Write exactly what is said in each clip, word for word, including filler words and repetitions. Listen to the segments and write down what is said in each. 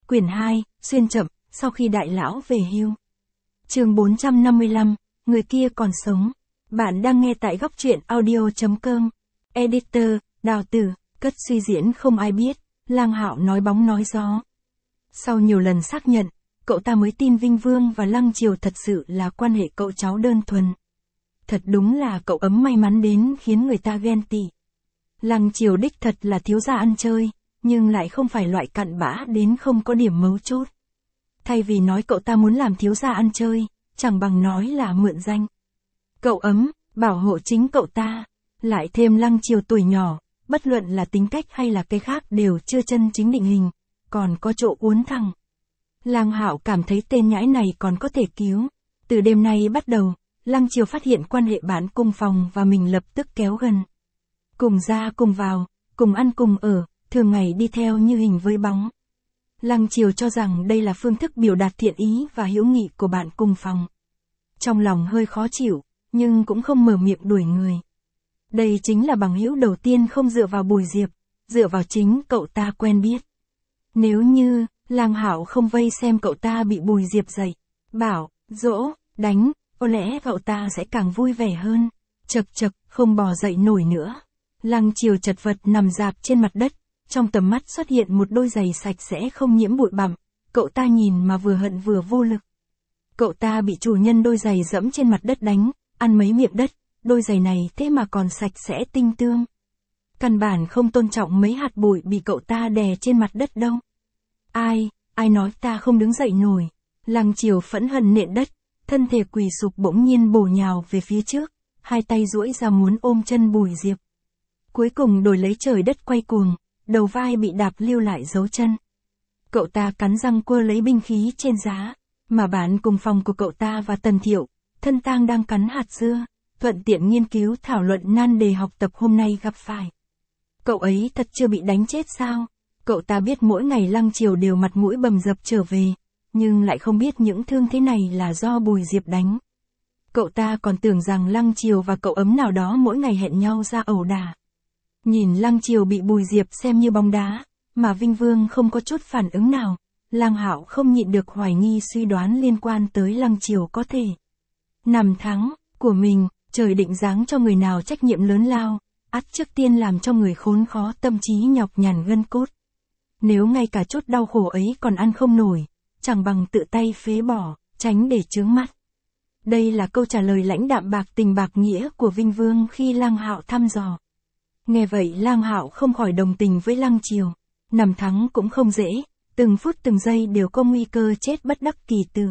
Quyển hai, xuyên chậm, sau khi đại lão về hưu. Chương bốn trăm năm mươi lăm, người kia còn sống. Bạn đang nghe tại góc truyện audio chấm com. Editor, Đào Tử, cất suy diễn không ai biết, Lang Hạo nói bóng nói gió. Sau nhiều lần xác nhận, cậu ta mới tin Vinh Vương và Lăng Triều thật sự là quan hệ cậu cháu đơn thuần. Thật đúng là cậu ấm may mắn đến khiến người ta ghen tị. Lăng Triều đích thật là thiếu gia ăn chơi, nhưng lại không phải loại cặn bã đến không có điểm mấu chốt. Thay vì nói cậu ta muốn làm thiếu gia ăn chơi, chẳng bằng nói là mượn danh. Cậu ấm, bảo hộ chính cậu ta, lại thêm Lăng Triều tuổi nhỏ, bất luận là tính cách hay là cái khác đều chưa chân chính định hình, còn có chỗ uốn thẳng. Lang Hạo cảm thấy tên nhãi này còn có thể cứu. Từ đêm nay bắt đầu, Lăng Triều phát hiện quan hệ bạn cùng phòng và mình lập tức kéo gần. Cùng ra cùng vào, cùng ăn cùng ở, thường ngày đi theo như hình với bóng. Lăng Triều cho rằng đây là phương thức biểu đạt thiện ý và hữu nghị của bạn cùng phòng. Trong lòng hơi khó chịu, nhưng cũng không mở miệng đuổi người. Đây chính là bằng hữu đầu tiên không dựa vào Bùi Diệp, dựa vào chính cậu ta quen biết. Nếu như, Lang Hạo không vây xem cậu ta bị Bùi Diệp dạy, bảo, dỗ, đánh, có lẽ cậu ta sẽ càng vui vẻ hơn. Chật chật, không bò dậy nổi nữa. Lăng Triều chật vật nằm rạp trên mặt đất, trong tầm mắt xuất hiện một đôi giày sạch sẽ không nhiễm bụi bặm, cậu ta nhìn mà vừa hận vừa vô lực. Cậu ta bị chủ nhân đôi giày dẫm trên mặt đất đánh, ăn mấy miệng đất, đôi giày này thế mà còn sạch sẽ tinh tươm. Căn bản không tôn trọng mấy hạt bụi bị cậu ta đè trên mặt đất đâu. Ai, ai nói ta không đứng dậy nổi. Lăng Triều phẫn hận nện đất, thân thể quỳ sụp bỗng nhiên bổ nhào về phía trước, hai tay duỗi ra muốn ôm chân Bùi Diệp. Cuối cùng đổi lấy trời đất quay cuồng, đầu vai bị đạp lưu lại dấu chân. Cậu ta cắn răng quơ lấy binh khí trên giá, mà bạn cùng phòng của cậu ta và Tần Thiệu, thân tang đang cắn hạt dưa, thuận tiện nghiên cứu thảo luận nan đề học tập hôm nay gặp phải. Cậu ấy thật chưa bị đánh chết sao? Cậu ta biết mỗi ngày Lăng Triều đều mặt mũi bầm dập trở về, nhưng lại không biết những thương thế này là do Bùi Diệp đánh. Cậu ta còn tưởng rằng Lăng Triều và cậu ấm nào đó mỗi ngày hẹn nhau ra ẩu đả. Nhìn Lăng Triều bị Bùi Diệp xem như bóng đá, mà Vinh Vương không có chút phản ứng nào, Lang Hạo không nhịn được hoài nghi suy đoán liên quan tới Lăng Triều có thể nằm thắng của mình, trời định giáng cho người nào trách nhiệm lớn lao, ắt trước tiên làm cho người khốn khó tâm trí nhọc nhằn gân cốt. Nếu ngay cả chút đau khổ ấy còn ăn không nổi, chẳng bằng tự tay phế bỏ, tránh để chướng mắt. Đây là câu trả lời lãnh đạm bạc tình bạc nghĩa của Vinh Vương khi Lang Hạo thăm dò. Nghe vậy Lang Hạo không khỏi đồng tình với Lăng Triều. Nằm thắng cũng không dễ, từng phút từng giây đều có nguy cơ chết bất đắc kỳ tử.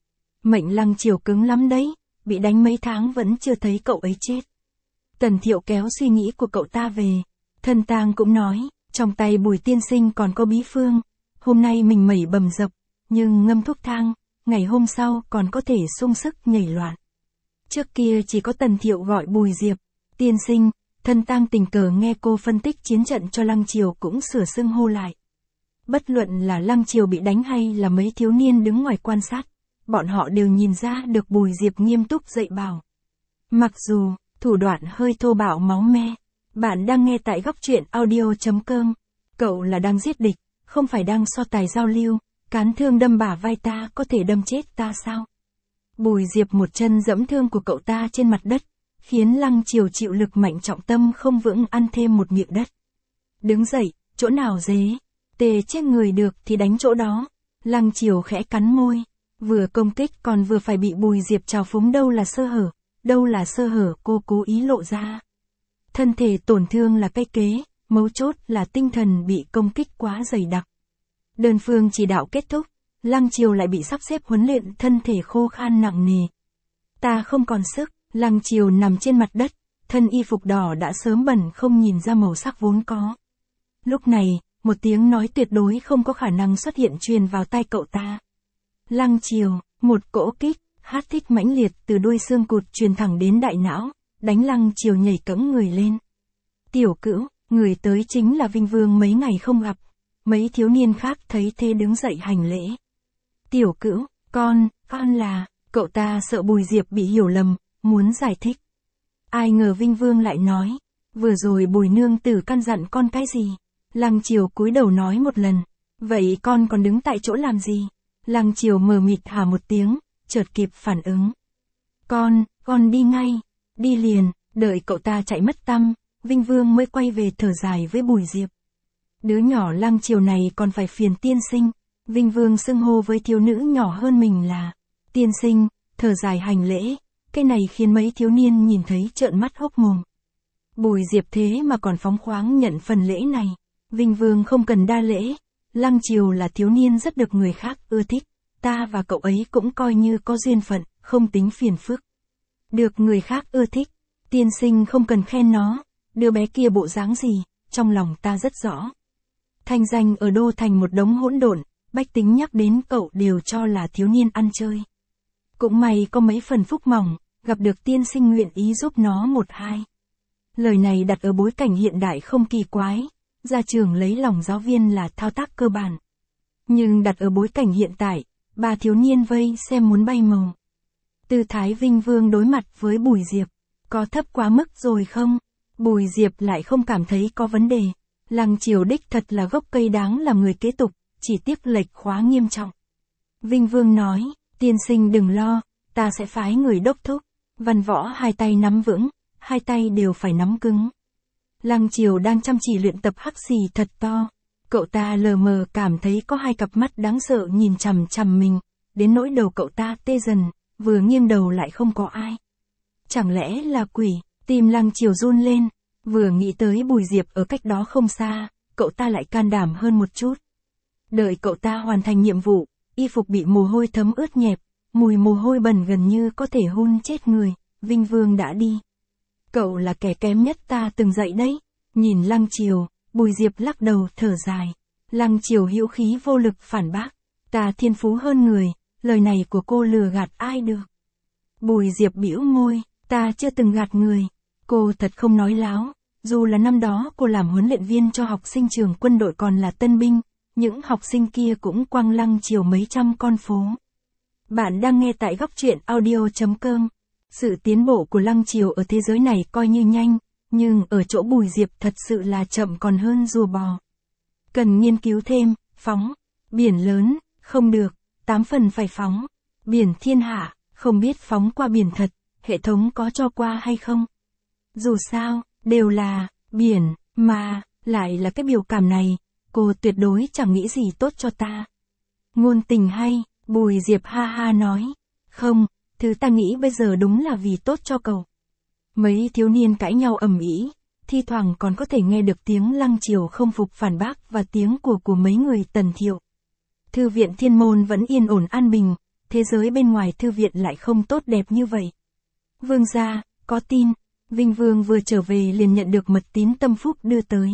Mệnh Lăng Triều cứng lắm đấy, bị đánh mấy tháng vẫn chưa thấy cậu ấy chết. Tần Thiệu kéo suy nghĩ của cậu ta về. Thân tang cũng nói, trong tay Bùi tiên sinh còn có bí phương. Hôm nay mình mẩy bầm dập, nhưng ngâm thuốc thang, ngày hôm sau còn có thể sung sức nhảy loạn. Trước kia chỉ có Tần Thiệu gọi Bùi Diệp, tiên sinh. Thân tang tình cờ nghe cô phân tích chiến trận cho Lăng Triều cũng sửa xưng hô lại. Bất luận là Lăng Triều bị đánh hay là mấy thiếu niên đứng ngoài quan sát, bọn họ đều nhìn ra được Bùi Diệp nghiêm túc dạy bảo. Mặc dù, thủ đoạn hơi thô bạo máu me, bạn đang nghe tại góc truyện audio chấm com. Cậu là đang giết địch, không phải đang so tài giao lưu, cán thương đâm bả vai ta có thể đâm chết ta sao? Bùi Diệp một chân dẫm thương của cậu ta trên mặt đất, khiến Lăng Triều chịu lực mạnh trọng tâm không vững ăn thêm một miệng đất. Đứng dậy, chỗ nào dế, tề chết người được thì đánh chỗ đó. Lăng Triều khẽ cắn môi, vừa công kích còn vừa phải bị Bùi Diệp trào phúng đâu là sơ hở, đâu là sơ hở cô cố ý lộ ra. Thân thể tổn thương là cái kế, mấu chốt là tinh thần bị công kích quá dày đặc. Đơn phương chỉ đạo kết thúc, Lăng Triều lại bị sắp xếp huấn luyện thân thể khô khan nặng nề. Ta không còn sức. Lăng Triều nằm trên mặt đất, thân y phục đỏ đã sớm bẩn không nhìn ra màu sắc vốn có. Lúc này, một tiếng nói tuyệt đối không có khả năng xuất hiện truyền vào tai cậu ta. Lăng Triều, một cỗ kích, hát thích mãnh liệt từ đuôi xương cụt truyền thẳng đến đại não, đánh Lăng Triều nhảy cẫng người lên. Tiểu Cữu, người tới chính là Vinh Vương mấy ngày không gặp. Mấy thiếu niên khác thấy thế đứng dậy hành lễ. Tiểu Cữu, con, con là, cậu ta sợ Bùi Diệp bị hiểu lầm. Muốn giải thích. Ai ngờ Vinh Vương lại nói, vừa rồi Bùi nương tử căn dặn con cái gì? Lăng Triều cúi đầu nói một lần, Vậy con còn đứng tại chỗ làm gì? Lăng Chiều mờ mịt hả một tiếng, chợt kịp phản ứng. Con, con đi ngay, đi liền, đợi cậu ta chạy mất tăm, Vinh Vương mới quay về thở dài với Bùi Diệp. Đứa nhỏ Lăng Chiều này còn phải phiền tiên sinh, Vinh Vương xưng hô với thiếu nữ nhỏ hơn mình là tiên sinh, thở dài hành lễ, cái này khiến mấy thiếu niên nhìn thấy trợn mắt hốc mồm. Bùi Diệp thế mà còn phóng khoáng nhận phần lễ này, Vinh Vương không cần đa lễ, Lăng Chiều là thiếu niên rất được người khác ưa thích, ta và cậu ấy cũng coi như có duyên phận, không tính phiền phức. Được người khác ưa thích, tiên sinh không cần khen nó, đứa bé kia bộ dáng gì, trong lòng ta rất rõ. Thanh danh ở đô thành một đống hỗn độn, bách tính nhắc đến cậu đều cho là thiếu niên ăn chơi. Cũng may có mấy phần phúc mỏng, gặp được tiên sinh nguyện ý giúp nó một hai. Lời này đặt ở bối cảnh hiện đại không kỳ quái, ra trường lấy lòng giáo viên là thao tác cơ bản. Nhưng đặt ở bối cảnh hiện tại, ba thiếu niên vây xem muốn bay màu. Tư thái Vinh Vương đối mặt với Bùi Diệp, có thấp quá mức rồi không? Bùi Diệp lại không cảm thấy có vấn đề. Lăng Chiều đích thật là gốc cây đáng làm người kế tục, chỉ tiếc lệch khóa nghiêm trọng. Vinh Vương nói, tiên sinh đừng lo, ta sẽ phái người đốc thúc. Văn Võ hai tay nắm vững, hai tay đều phải nắm cứng. Lăng Chiều đang chăm chỉ luyện tập hắc xì thật to. Cậu ta lờ mờ cảm thấy có hai cặp mắt đáng sợ nhìn chằm chằm mình, đến nỗi đầu cậu ta tê dần, vừa nghiêng đầu lại không có ai. Chẳng lẽ là quỷ, tim Lăng Chiều run lên, vừa nghĩ tới Bùi Diệp ở cách đó không xa, cậu ta lại can đảm hơn một chút. Đợi cậu ta hoàn thành nhiệm vụ, y phục bị mồ hôi thấm ướt nhẹp, mùi mồ hôi bẩn gần như có thể hun chết người, Vinh Vương đã đi. Cậu là kẻ kém nhất ta từng dạy đấy. Nhìn Lăng Chiều, Bùi Diệp lắc đầu thở dài. Lăng Chiều hữu khí vô lực phản bác. Ta thiên phú hơn người, lời này của cô lừa gạt ai được. Bùi Diệp bĩu môi, ta chưa từng gạt người. Cô thật không nói láo, dù là năm đó cô làm huấn luyện viên cho học sinh trường quân đội còn là tân binh, những học sinh kia cũng quăng Lăng Chiều mấy trăm con phố. Bạn đang nghe tại góc truyện audio chấm com. Sự tiến bộ của Lăng Chiều ở thế giới này coi như nhanh, nhưng ở chỗ Bùi Diệp thật sự là chậm còn hơn rùa bò. Cần nghiên cứu thêm, phóng, biển lớn, không được, tám phần phải phóng, biển thiên hạ, không biết phóng qua biển thật, hệ thống có cho qua hay không. Dù sao, đều là, biển, mà, lại là cái biểu cảm này, cô tuyệt đối chẳng nghĩ gì tốt cho ta. Ngôn tình hay, Bùi Diệp ha ha nói, không, thứ ta nghĩ bây giờ đúng là vì tốt cho cậu. Mấy thiếu niên cãi nhau ầm ĩ, thi thoảng còn có thể nghe được tiếng Lăng Chiều không phục phản bác và tiếng của của mấy người Tần Thiệu. Thư viện Thiên Môn vẫn yên ổn an bình, thế giới bên ngoài thư viện lại không tốt đẹp như vậy. Vương gia, có tin, Vinh Vương vừa trở về liền nhận được mật tín Tâm Phúc đưa tới.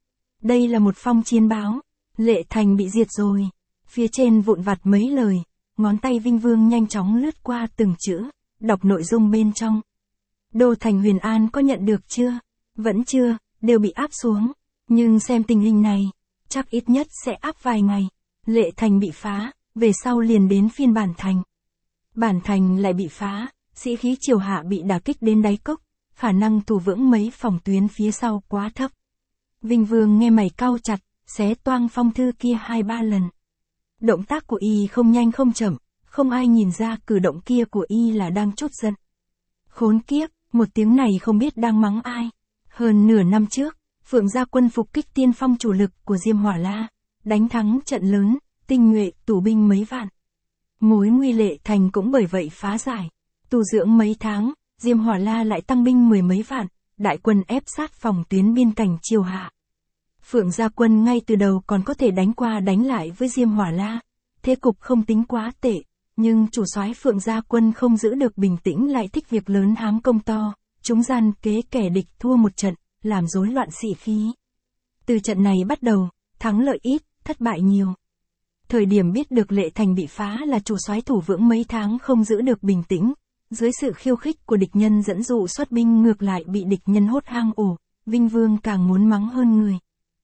Đây là một phong chiến báo, Lệ Thành bị diệt rồi. Phía trên vụn vặt mấy lời, ngón tay Vinh Vương nhanh chóng lướt qua từng chữ, đọc nội dung bên trong. Đô thành Huyền An có nhận được chưa? Vẫn chưa, đều bị áp xuống. Nhưng xem tình hình này, chắc ít nhất sẽ áp vài ngày. Lệ Thành bị phá, về sau liền đến phiên Bản Thành. Bản Thành lại bị phá, sĩ khí triều hạ bị đả kích đến đáy cốc, khả năng thủ vững mấy phòng tuyến phía sau quá thấp. Vinh Vương nghe mày cau chặt, xé toang phong thư kia hai ba lần. Động tác của y không nhanh không chậm, không ai nhìn ra cử động kia của y là đang trút giận. Khốn kiếp, một tiếng này không biết đang mắng ai. Hơn nửa năm trước, Phượng Gia Quân phục kích tiên phong chủ lực của Diêm Hỏa La, đánh thắng trận lớn, tinh nhuệ tù binh mấy vạn. Mối nguy Lệ Thành cũng bởi vậy phá giải. Tu dưỡng mấy tháng, Diêm Hỏa La lại tăng binh mười mấy vạn, đại quân ép sát phòng tuyến biên cảnh triều hạ. Phượng Gia Quân ngay từ đầu còn có thể đánh qua đánh lại với Diêm Hỏa La, thế cục không tính quá tệ, nhưng chủ soái Phượng Gia Quân không giữ được bình tĩnh lại thích việc lớn hám công to, chúng gian kế kẻ địch thua một trận, làm rối loạn sĩ khí. Từ trận này bắt đầu, thắng lợi ít, thất bại nhiều. Thời điểm biết được Lệ Thành bị phá là chủ soái thủ vững mấy tháng không giữ được bình tĩnh, dưới sự khiêu khích của địch nhân dẫn dụ xuất binh ngược lại bị địch nhân hốt hang ổ, Vinh Vương càng muốn mắng hơn người.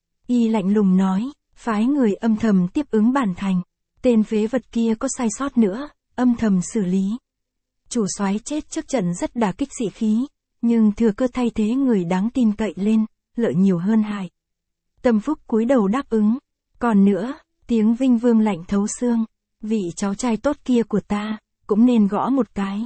Y lạnh lùng nói, phái người âm thầm tiếp ứng Bản Thành, tên phế vật kia có sai sót nữa, âm thầm xử lý. Chủ soái chết trước trận rất đả kích sĩ khí, nhưng thừa cơ thay thế người đáng tin cậy lên, lợi nhiều hơn hại. Tâm Phúc cúi đầu đáp ứng, còn nữa, Tiếng Vinh Vương lạnh thấu xương. Vị cháu trai tốt kia của ta, cũng nên gõ một cái.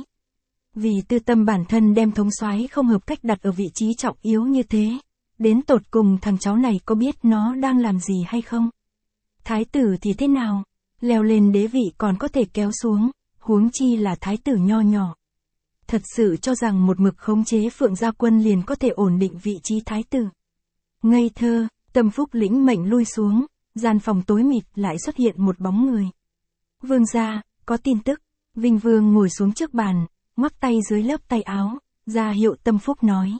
Vì tư tâm bản thân đem thống soái không hợp cách đặt ở vị trí trọng yếu như thế. Đến tột cùng thằng cháu này có biết nó đang làm gì hay không? Thái tử thì thế nào? Leo lên đế vị còn có thể kéo xuống, huống chi là thái tử nho nhỏ. Thật sự cho rằng một mực khống chế Phượng Gia Quân liền có thể ổn định vị trí thái tử. Ngây thơ, Tâm Phúc lĩnh mệnh lui xuống, gian phòng tối mịt lại xuất hiện một bóng người. Vương gia, có tin tức. Vinh Vương ngồi xuống trước bàn, ngoắc tay dưới lớp tay áo, ra hiệu Tâm Phúc nói.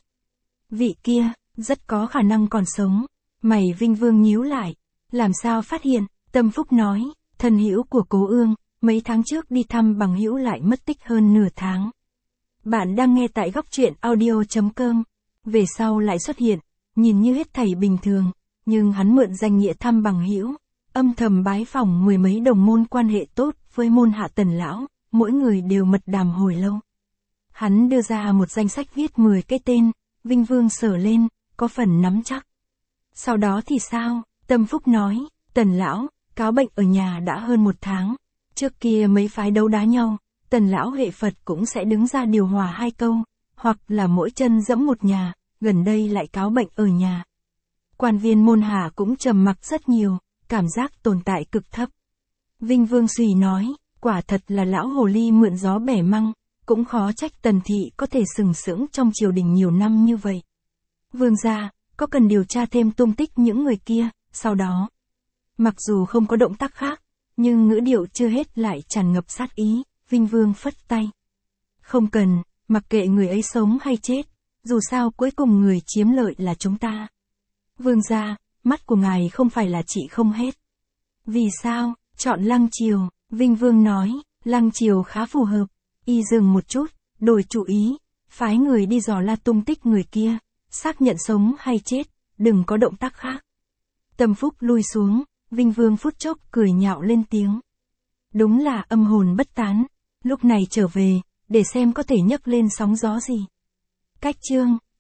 Vị kia, rất có khả năng còn sống. Mày Vinh Vương nhíu lại. Làm sao phát hiện? Tâm Phúc nói, thân hữu của Cố Ương, mấy tháng trước đi thăm bằng hữu lại mất tích hơn nửa tháng. Bạn đang nghe tại góc truyện audio chấm com. Về sau lại xuất hiện, nhìn như hết thảy bình thường, nhưng hắn mượn danh nghĩa thăm bằng hữu, âm thầm bái phỏng mười mấy đồng môn quan hệ tốt với môn hạ Tần lão, mỗi người đều mật đàm hồi lâu. Hắn đưa ra một danh sách viết mười cái tên, Vinh Vương sờ lên, có phần nắm chắc. Sau đó thì sao? Tâm Phúc nói, Tần lão, cáo bệnh ở nhà đã hơn một tháng. Trước kia mấy phái đấu đá nhau, Tần lão hệ Phật cũng sẽ đứng ra điều hòa hai câu, hoặc là mỗi chân dẫm một nhà, gần đây lại cáo bệnh ở nhà. Quan viên môn hạ cũng trầm mặc rất nhiều, cảm giác tồn tại cực thấp. Vinh Vương suy nói, quả thật là lão hồ ly mượn gió bẻ măng, cũng khó trách Tần thị có thể sừng sững trong triều đình nhiều năm như vậy. Vương gia, có cần điều tra thêm tung tích những người kia, sau đó. Mặc dù không có động tác khác, nhưng ngữ điệu chưa hết lại tràn ngập sát ý, Vinh Vương phất tay. Không cần, mặc kệ người ấy sống hay chết, dù sao cuối cùng người chiếm lợi là chúng ta. Vương gia, mắt của ngài không phải là trị không hết. Vì sao, chọn Lăng Triều, Vinh Vương nói, Lăng Triều khá phù hợp. Y dừng một chút, đổi chủ ý, phái người đi dò la tung tích người kia, xác nhận sống hay chết, đừng có động tác khác. Tâm Phúc lui xuống, Vinh Vương phút chốc cười nhạo lên tiếng. Đúng là âm hồn bất tán, lúc này trở về, để xem có thể nhấc lên sóng gió gì. Cách chương